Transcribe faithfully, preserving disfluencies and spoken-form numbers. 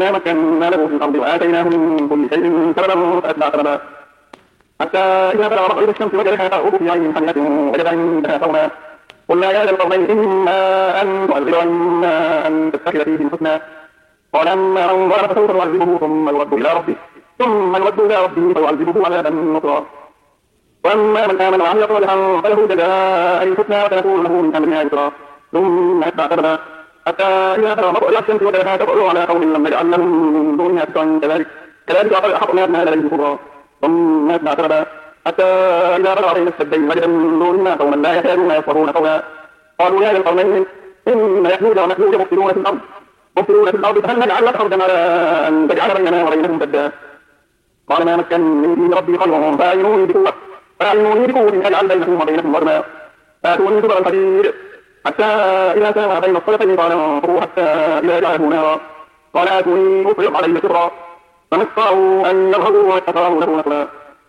إنا مكنا له في الأرض وآتيناه من كل شيء سببا فأتبع سببا حتى إذا بلغ مغرب الشمس وجدها تغرب في عين حمية وجد عندها قوما قلنا يا ذا القرنين إما أن تعذب وإما أن تتخذ فيهم حسنا قال أما من ظلم فسوف نعذبه ثم يرد إلى ربه ثم يرد إلى ربه فيعذبه عذابا نكرا وأما من آمن وعمل صالحا فله جزاء الحسنى وسنكون له من أمرنا يسرا ثم أتبع سببا حتى إذا بلغ مطلع الشمس وجدها تطلع على قوم لم نجعل لهم من دونها سترا كذلك كذلك وقد أحقنا أبناء لديه كبرا ثم أتبع سببا حتى إذا بلغ بين السدين وجد من دونهما قوما لا يكادون يفقهون قولا قالوا يا ذا القرنين إن يأجوج ومأجوج مفسدون في الأرض مفسدون في الأرض فهل نجعل لك أرضا على أن تجعل بيننا وبينهم سدا قال ما مكنني فيه ربي خير فأعينوني بقوة فأعينوني بقوة أجعل بينكم وبينهم رجما فآتوني زبر الحديد حتى إذا ساوى بين الصدفين قال انظروا حتى إذا جعله نارا قال آتوني أفرغ عليه سرا فما استطاعوا أن يظهروا ويتفاهوا له نقلا